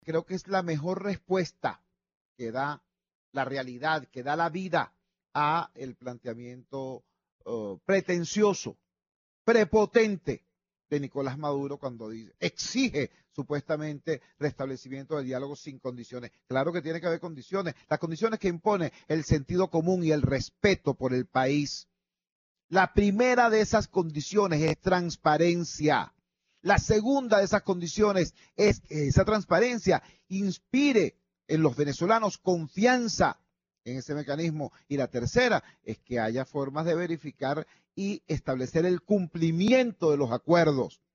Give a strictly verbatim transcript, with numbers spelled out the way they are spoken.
Creo que es la mejor respuesta que da la realidad, que da la vida a el planteamiento uh, pretencioso, prepotente de Nicolás Maduro cuando dice, exige supuestamente restablecimiento del diálogo sin condiciones. Claro que tiene que haber condiciones, las condiciones que impone el sentido común y el respeto por el país. La primera de esas condiciones es transparencia. La segunda de esas condiciones es que esa transparencia inspire en los venezolanos confianza en ese mecanismo. Y la tercera es que haya formas de verificar y establecer el cumplimiento de los acuerdos.